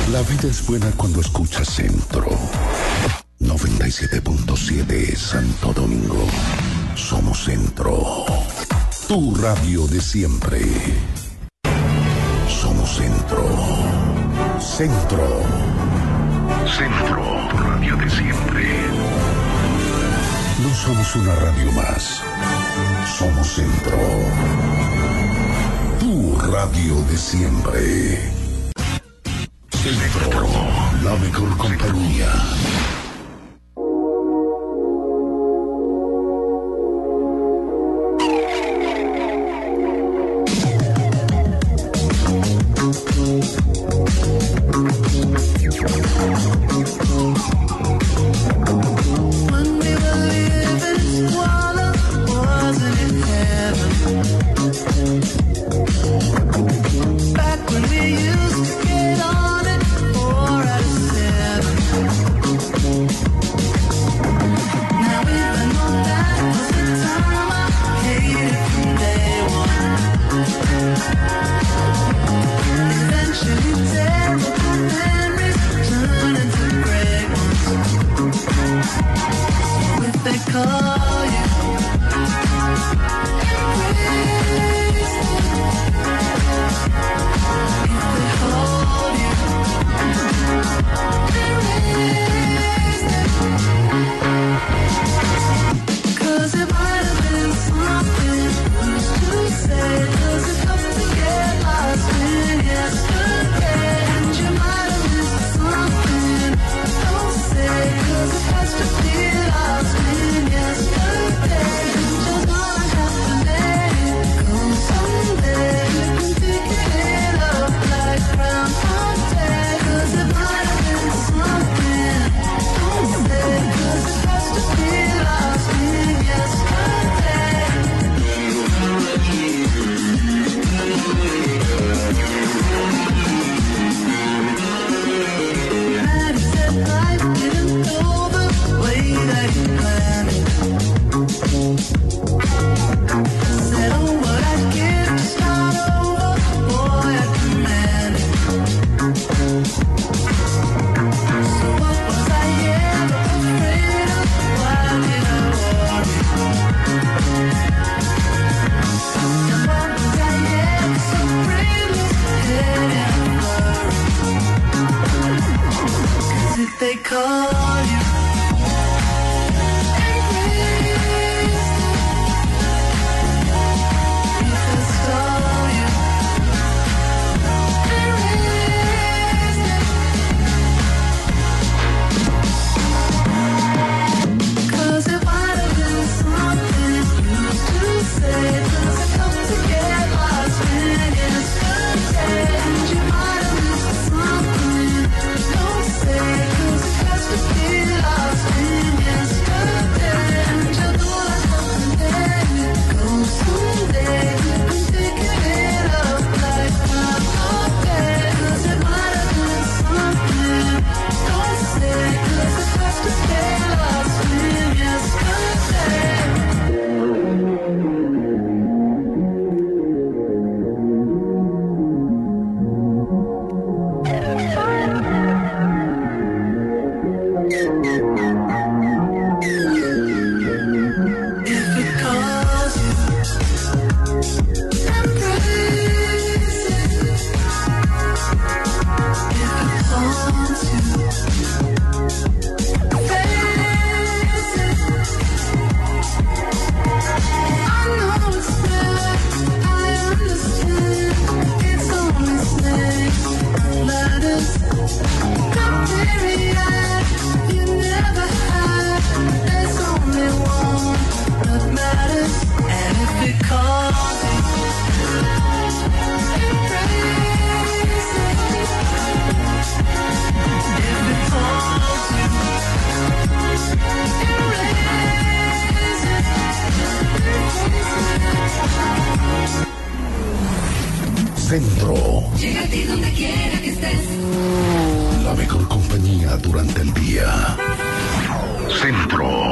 La vida es buena cuando escuchas Centro. 97.7 Santo Domingo. Somos Centro. Tu radio de siempre. Somos Centro. Centro. Centro. Tu radio de siempre. No somos una radio más. Somos Centro. Tu radio de siempre. Centro, la mejor compañía. Centro. Llega a ti donde quiera que estés. La mejor compañía durante el día. Centro.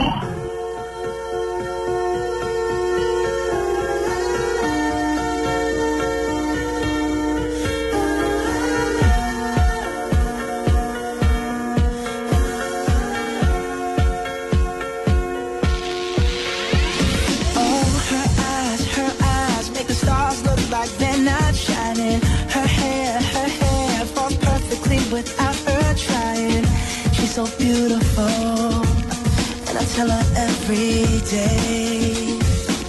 so beautiful, and I tell her every day.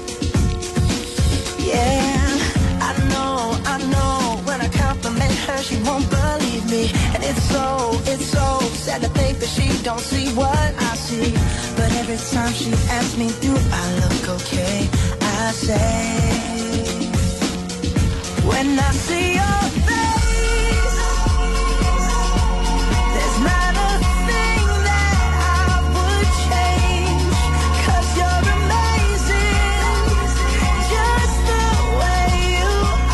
Yeah, I know, when I compliment her, she won't believe me. And it's so sad to think that she don't see what I see. But every time she asks me, do I look okay, I say, when I see your face, there's not a thing that I would change, 'cause you're amazing, just the way you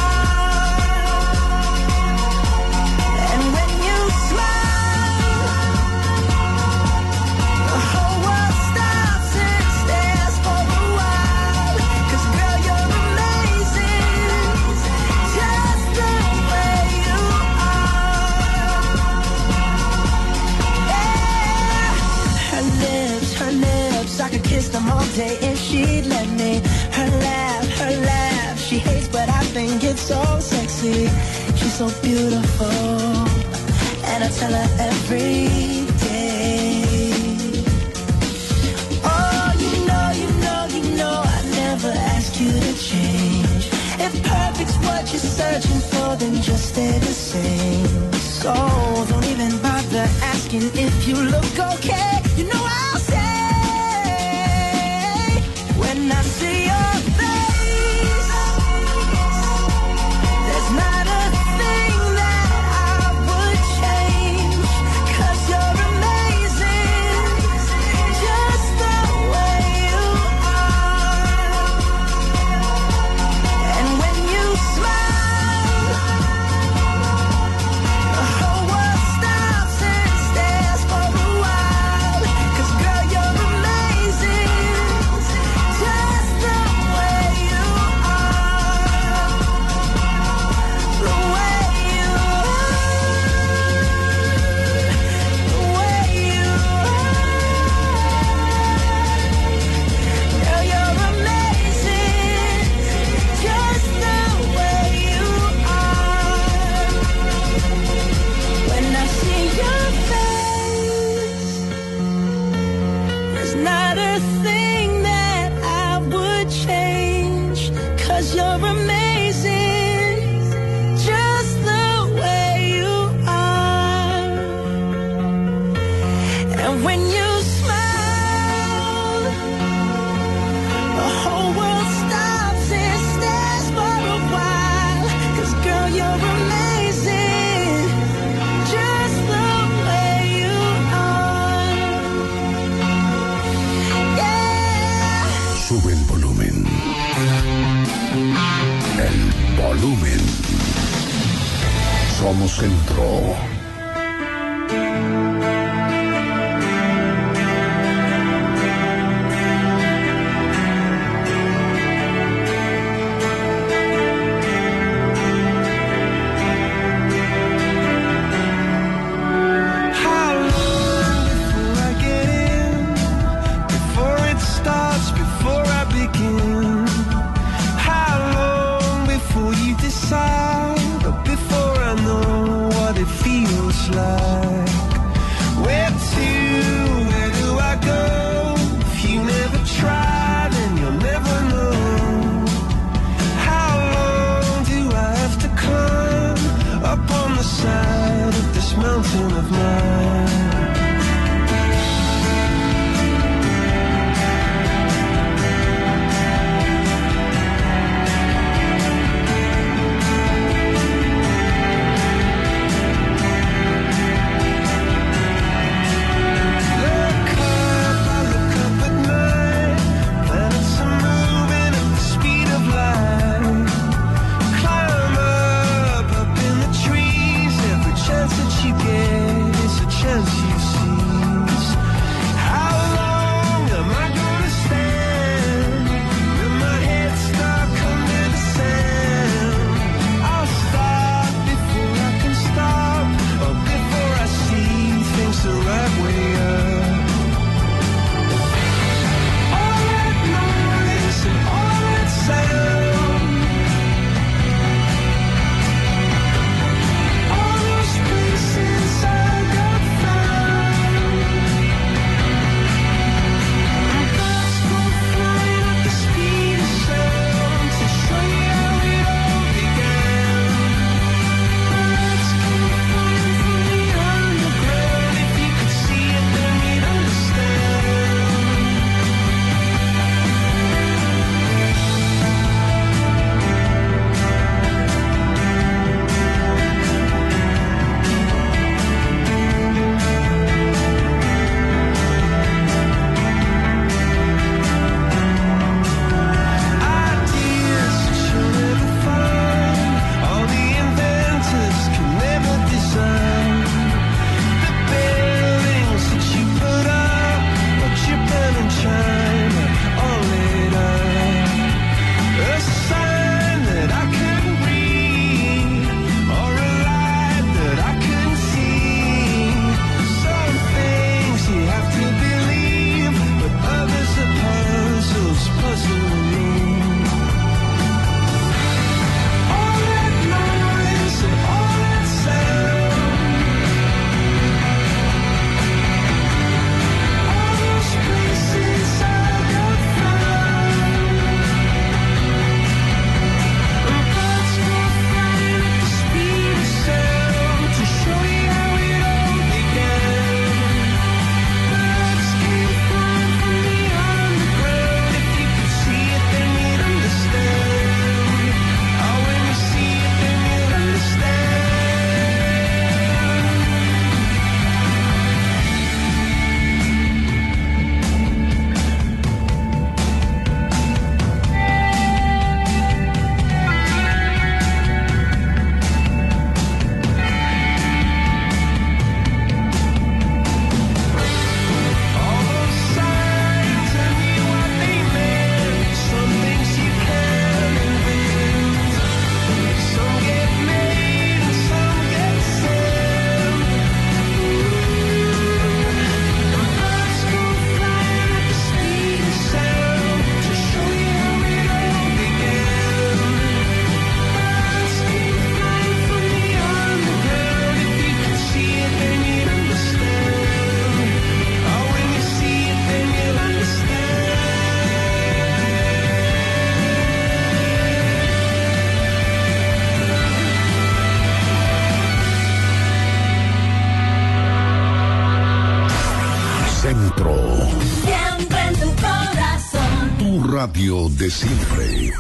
are. And when you smile, the whole world stops and stares for a while, 'cause girl, you're amazing, just the way you are. Yeah. Her lips, I could kiss them all day if she'd let me. Her laugh, she hates, but I think it's so sexy. She's so beautiful, and I tell her every day. Oh, you know, I never ask you to change. If perfect's what you're searching for, then just stay the same. So don't even bother asking if you look okay. You know I'll say, when I see your face, there's not a thing that I would change, 'cause you're amazing, just the way you are. And when you smile, the whole world stops and stares for a while, 'cause girl, you're amazing, just the way you are. The way you are. The way you are. Girl, you're amazing, just the way you are. When I see your face, there's not a thing that I would change, 'cause you're amazing, just the way you are. And when you smile, the whole world stops and stares for a while, 'cause girl, you're amazing, just the way you are. Yeah. Sube el volumen. El volumen. Somos Centro. How long before I get in? Before it starts, before I begin? How long before you decide, or before I know what it feels like? Where to, where do I go? If you never try, then you'll never know. How long do I have to climb up on the side of this mountain of mine? Look up at night. Planets are moving at the speed of light. Climb up in the trees. Every chance that you get is a Centro. Siempre en tu corazón. Tu radio de siempre.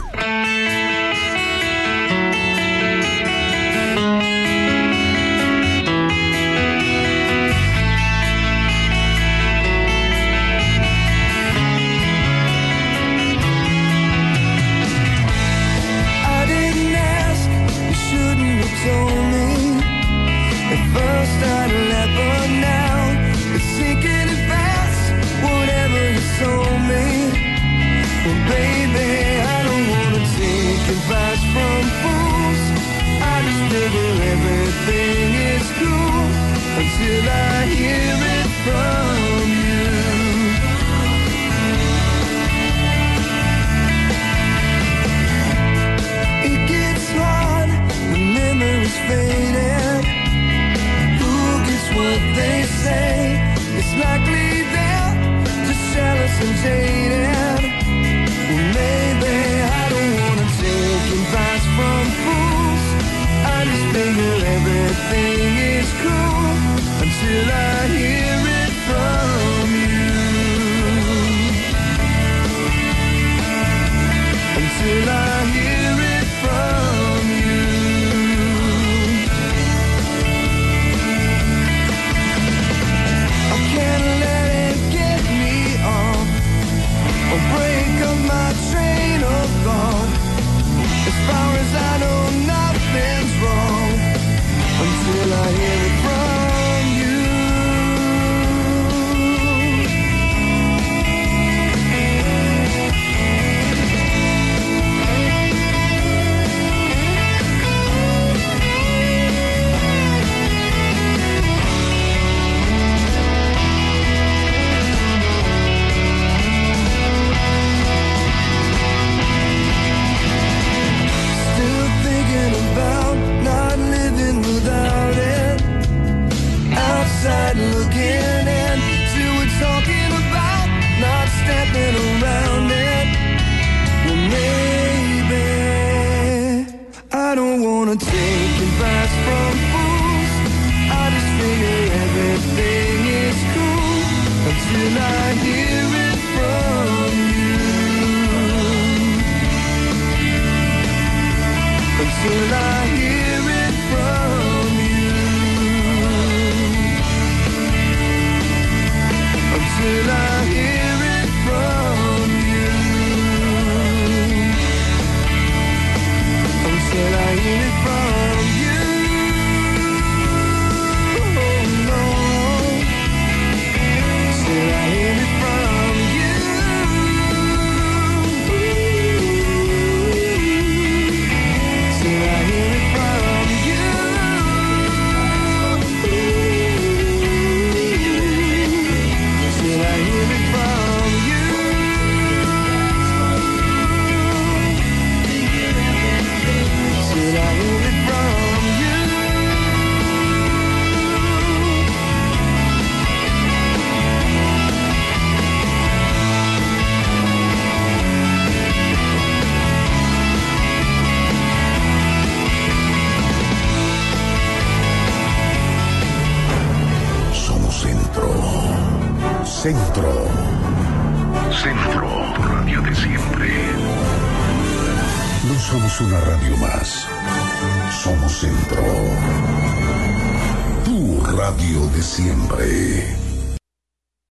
Until I hear it from you. It gets hard, the memories faded. Who gets what they say? It's likely they're just jealous and jaded. Well, maybe I don't wanna take advice from fools. I just figure everything is cool until I hear it from you. Until I hear it from you. I can't let it get me off or break up my train of thought. As far as I know, nothing's wrong until I hear it from you. Still thinking about not living without it. Outside looking in, see we're talking about not stepping around it. Well, maybe I don't wanna take advice from fools. I just figure everything is cool until I hear it from you. Until I hear it from you. Until I hear it from you. Until I hear it from you. Oh no. Until I hear it from you. Till I hear it from you. Till I hear it from you. Till I hear it from you. Somos Centro. Centro. Centro. Tu radio de siempre. No somos una radio más. Somos Centro. Tu radio de siempre.